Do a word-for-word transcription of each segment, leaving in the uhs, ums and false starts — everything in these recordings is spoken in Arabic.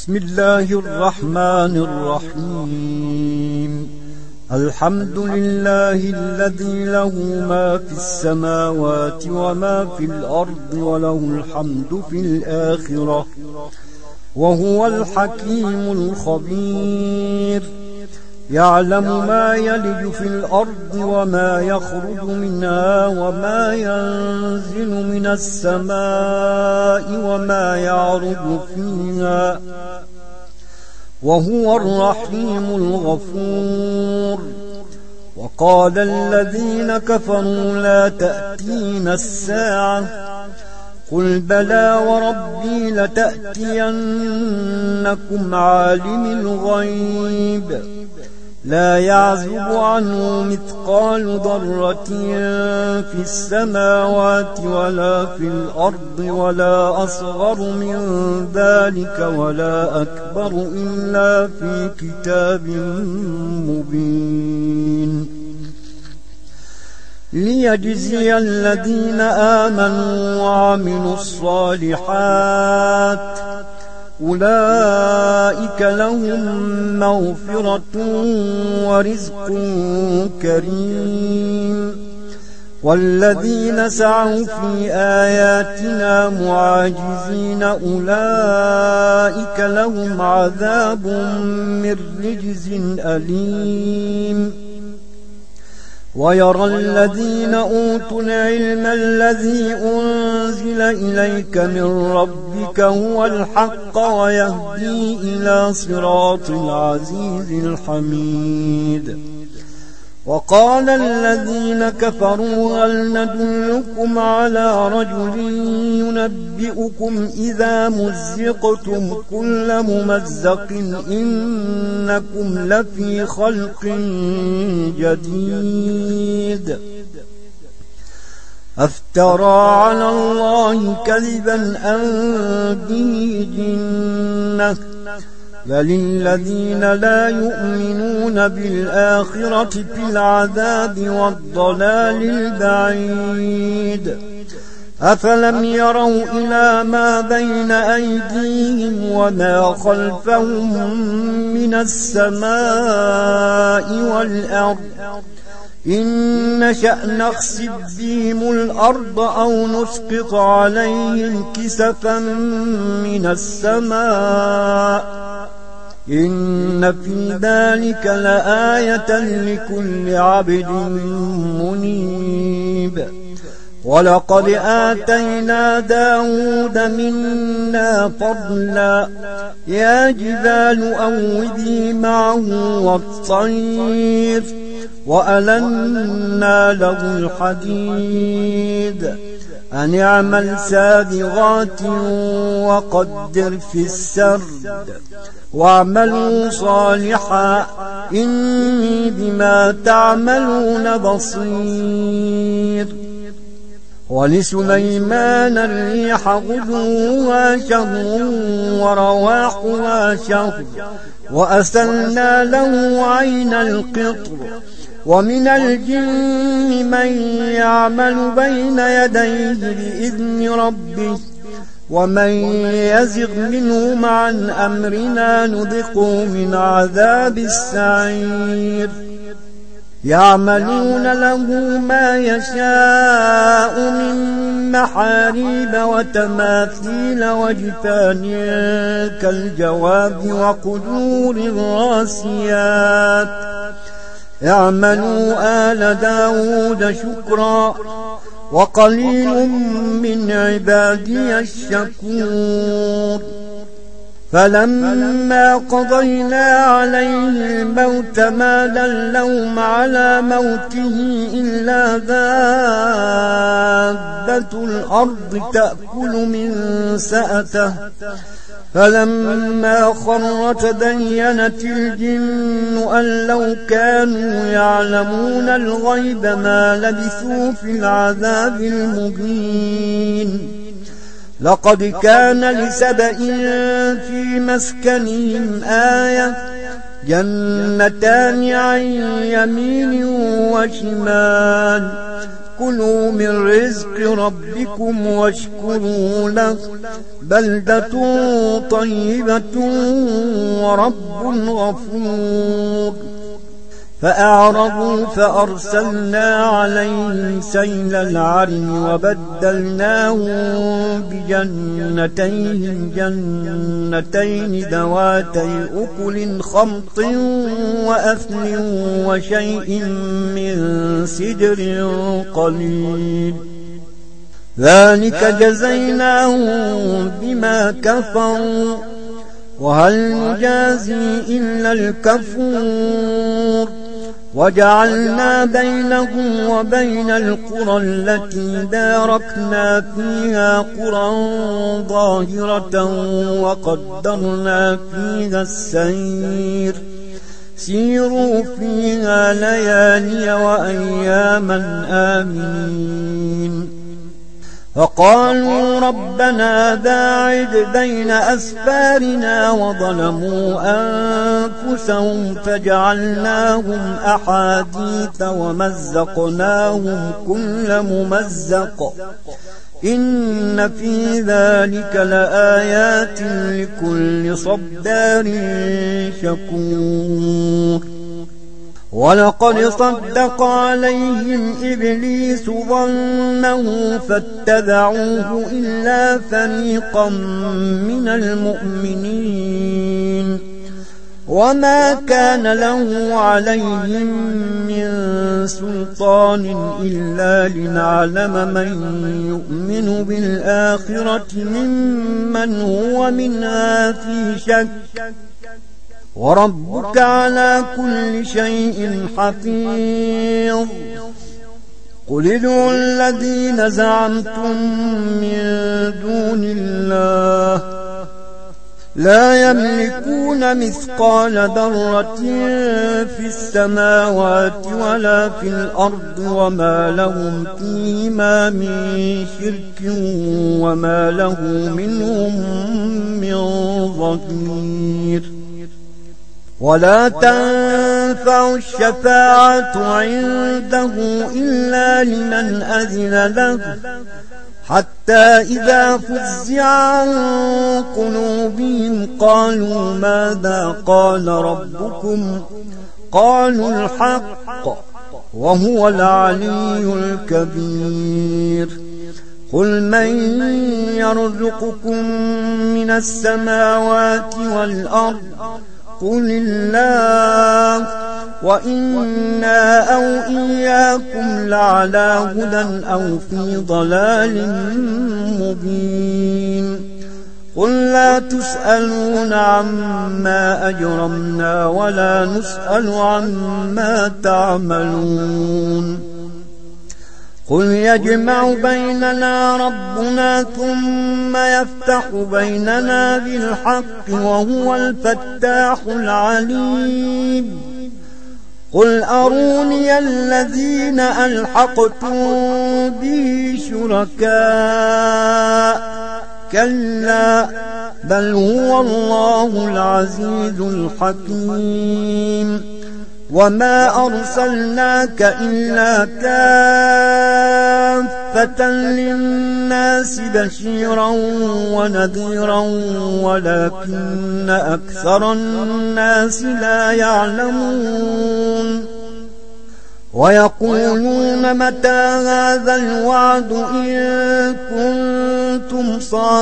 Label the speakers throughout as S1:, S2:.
S1: بسم الله الرحمن الرحيم. الحمد لله الذي له ما في السماوات وما في الأرض وله الحمد في الآخرة وهو الحكيم الخبير. يعلم ما يلج في الأرض وما يخرج منها وما ينزل من السماء وما يعرج فيها وهو الرحيم الغفور. وقال الذين كفروا لا تأتينا الساعة قل بلى وربي لتأتينكم عالم الغيب لا يعزب عنه مثقال ذرة في السماوات ولا في الأرض ولا أصغر من ذلك ولا أكبر إلا في كتاب مبين. ليجزي الذين آمنوا وعملوا الصالحات أولئك لهم مغفرة ورزق كريم. والذين سعوا في آياتنا معاجزين أولئك لهم عذاب من رجز أليم. ويرى الذين أوتوا العلم الذي أنزل إليك من ربك هو الحق ويهدي إلى صراط العزيز الحميد. وقال الذين كفروا هل ندلكم على رجل ينبئكم إذا مزقتم كل ممزق إنكم لفي خلق جديد. أفترى على الله كذبا أم به جنة بل الذين لا يؤمنون بالآخرة في العذاب والضلال البعيد. أفلم يروا إلى ما بين أيديهم وما خلفهم من السماء والأرض إن نشأ نخسف بهم الأرض أو نسقط عليهم كسفا من السماء إن في ذلك لآية لكل عبد منيب. ولقد آتينا داود منا فضلا يا جبال أوبي معه والطير وألنا له الحديد أن اعمل سابغات وقدر في السرد واعملوا صالحا إني بما تعملون بصير. ولسليمان الريح غدوها شهر ورواحها شهر وأسلنا له عين القطر. ومن الجن من يعمل بين يديه بإذن ربه ومن يزغ منهم عن أمرنا نذقه من عذاب السعير. يعملون له ما يشاء من محاريب وتماثيل وجفان كالجواب وقدور الراسيات. اعملوا آل داود شكرا وقليل من عبادي الشكور. فلما قضينا عليه الموت ما دلهم على موته إلا دابة الأرض تأكل من سأته. فلما خر تبينت الجن أن لو كانوا يعلمون الغيب ما لبثوا في العذاب المهين. لقد كان لسبإ في مسكنهم آية جنتان عن يمين وشمال كلوا من رزق ربكم واشكروا له بلدة طيبة ورب غفور فأعرضوا فأرسلنا عليهم سيل العرم وبدلناهم بجنتيهم جنتين ذواتي أكل خمط وأثل وشيء من سدر قليل ذلك جزيناهم بما كفروا وهل نجازي إلا الكفور وجعلنا بينهم وبين القرى التي باركنا فيها قرى ظاهرة وقدرنا فيها السير سيروا فيها ليالي وأياما آمنين فقالوا ربنا باعد بين أسفارنا وظلموا أنفسهم فجعلناهم أحاديث ومزقناهم كل ممزق إن في ذلك لآيات لكل صبار شكور ولقد صدق عليهم إبليس ظنه فاتبعوه إلا فريقا من المؤمنين وما كان له عليهم من سلطان إلا لنعلم من يؤمن بالآخرة ممن هو منها في شك وربك على كل شيء حفيظ قل ادعوا الذين زعمتم من دون الله لا يملكون مثقال ذرة في السماوات ولا في الأرض وما لهم فيهما من شرك وما له منهم من ظهير ولا تنفع الشفاعة عنده إلا لمن أذن له حتى إذا فزع عن قلوبهم قالوا ماذا قال ربكم قالوا الحق وهو العلي الكبير قل من يرزقكم من السماوات والأرض قل الله وإنا أو إياكم لعلى هدى أو في ضلال مبين قل لا تسألون عما أجرمنا ولا نسأل عما تعملون قل يجمع بيننا ربنا ثم يفتح بيننا بالحق وهو الفتاح العليم قل أروني الذين ألحقتم به شركاء كلا بل هو الله العزيز الحكيم وما أرسلناك إلا كافة للناس بشيرا ونذيرا ولكن أكثر الناس لا يعلمون ويقولون متى هذا الوعد إن كنتم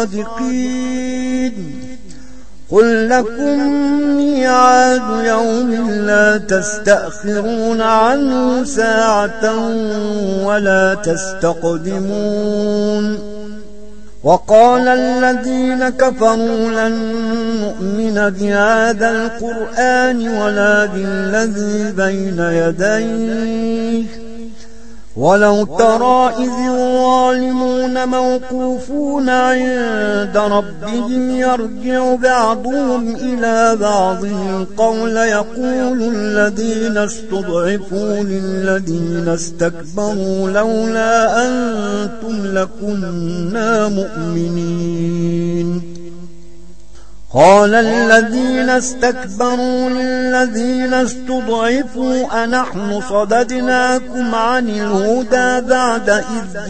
S1: صادقين قل لكم ميعاد يوم لا تستأخرون عنه ساعة ولا تستقدمون وقال الذين كفروا لن نؤمن بهذا القرآن ولا بالذي بين يديه ولو ترى إذ الظالمون موقوفون عند ربهم يرجع بعضهم إلى بعض القول يقول الذين استضعفوا للذين استكبروا لولا أنتم لكنا مؤمنين قال الذين استكبروا للذين استضعفوا أنحن صددناكم عن الهدى بعد إذ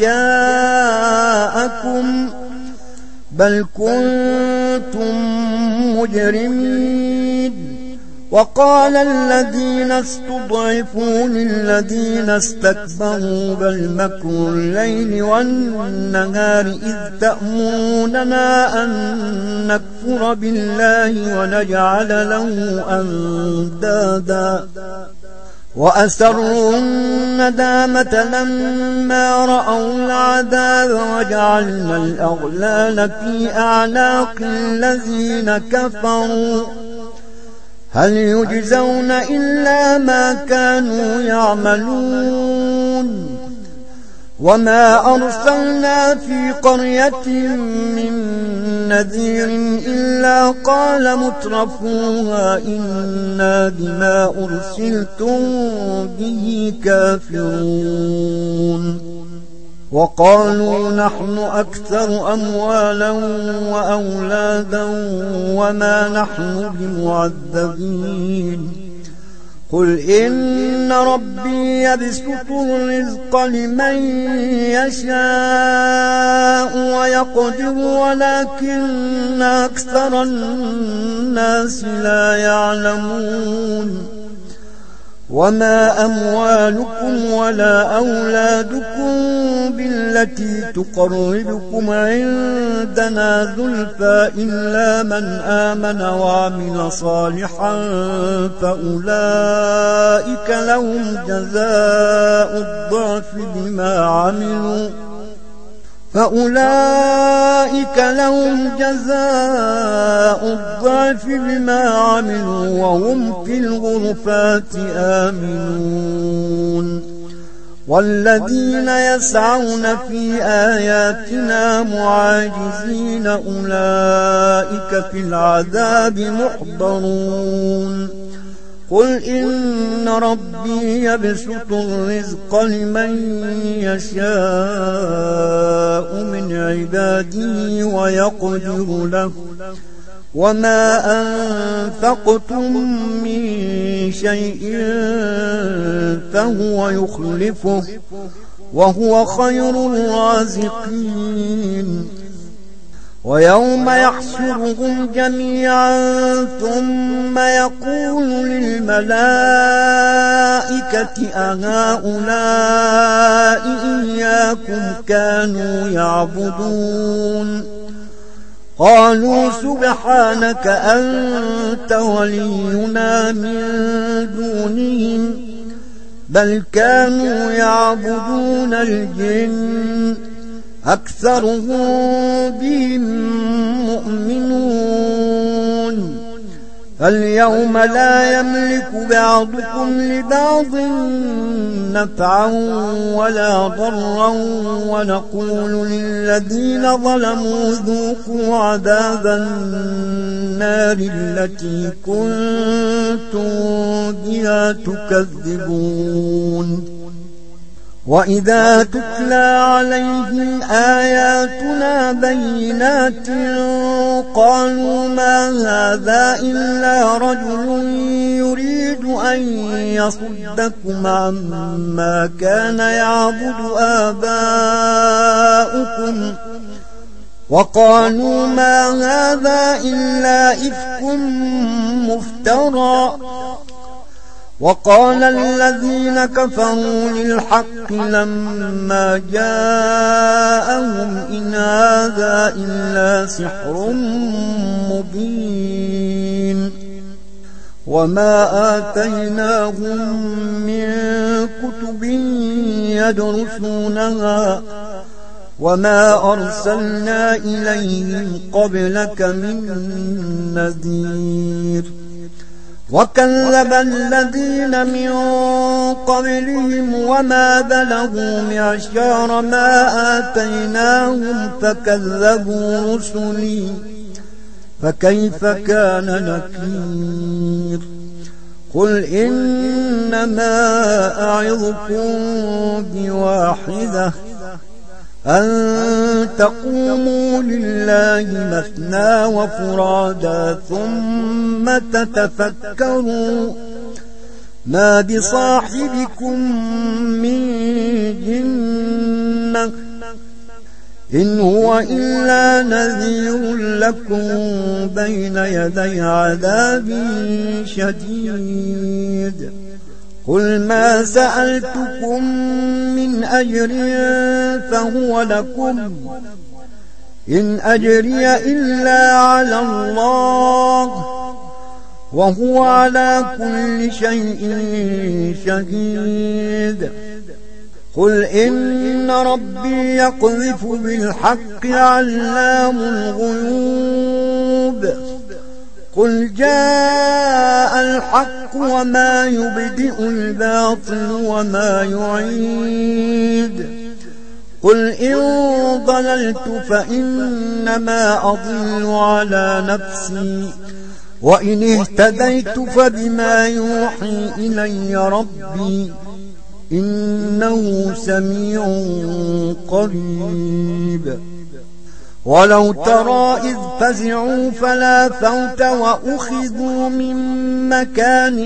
S1: جاءكم بل كنتم مجرمين. وقال الذين استضعفوا للذين استكبروا بل مكر الليل والنهار إذ تأمروننا أن نكفر بالله ونجعل له أندادا وأسروا الندامة لما رأوا العذاب وجعلنا الأغلال في أعناق الذين كفروا هل يجزون إلا ما كانوا يعملون. وما أرسلنا في قرية من نذير إلا قال مترفوها إنا بما أرسلتم به كافرون. وقالوا نحن أكثر أموالا وأولادا وما نحن بمعذبين. قل إن ربي يبسط الرزق لمن يشاء ويقدر ولكن أكثر الناس لا يعلمون. وما أموالكم ولا أولادكم بالتي تقربكم عندنا زلفى إلا من آمن وعمل صالحا فأولئك لهم جزاء الضعف بما عملوا فأولئك لهم جزاء الضعف بما عملوا وهم في الغرفات آمنون. والذين يسعون في آياتنا معاجزين أولئك في العذاب محضرون. قل إن ربي يبسط الرزق لمن يشاء من عباده ويقدر له وما أنفقتم من شيء فهو يخلفه وهو خير الرازقين. ويوم يحشرهم جميعا ثم يقول للملائكة أهؤلاء إياكم كانوا يعبدون قالوا سبحانك أنت ولينا من دونهم بل كانوا يعبدون الجن أكثرهم بهم مؤمنون. فاليوم لا يملك بعضكم لبعض نفعا ولا ضرا ونقول للذين ظلموا ذوقوا عذاب النار التي كنتم بها تكذبون. وإذا تتلى عليهم آياتنا بينات قالوا ما هذا إلا رجل يريد أن يصدكم عما كان يعبد آباؤكم وقالوا ما هذا إلا إفك مفترى. وقال الذين كفروا للحق لما جاءهم إن هذا إلا سحر مبين. وما آتيناهم من كتب يدرسونها وما أرسلنا إليهم قبلك من نذير. وكذب الذين من قبلهم وما بلغوا معشار ما آتيناهم فكذبوا رسلي فكيف كان نكير. قل إنما أعظكم بواحدة أن تقوموا لله مثنى وفرادا ثم تتفكروا ما بصاحبكم من جنة إن هو إلا نذير لكم بين يدي عذاب شديد قل ما سألتكم من أجر فهو لكم إن أجري إلا على الله وهو على كل شيء شهيد قل إن ربي يقذف بالحق علام الغيوب قل جاء الحق وما يبدئ الباطل وما يعيد قل إن ضللت فإنما أضل على نفسي وإن اهتديت فبما يوحي إلي ربي إنه سميع قريب ولو ترى إذ فزعوا فلا فوت وأخذوا من مكان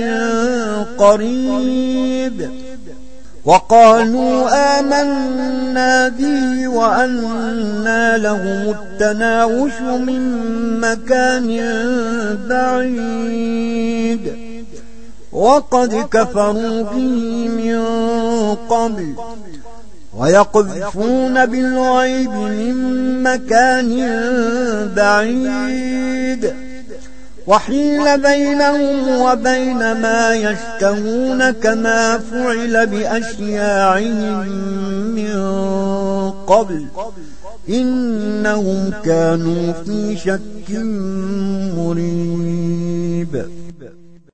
S1: قريب وقالوا آمنا به وأنى لهم التناوش من مكان بعيد وقد كفروا به من قبل ويقذفون بالغيب من مكان بعيد وحيل بينهم وبين ما يشتهون كما فعل بأشياعهم من قبل إنهم كانوا في شك مريب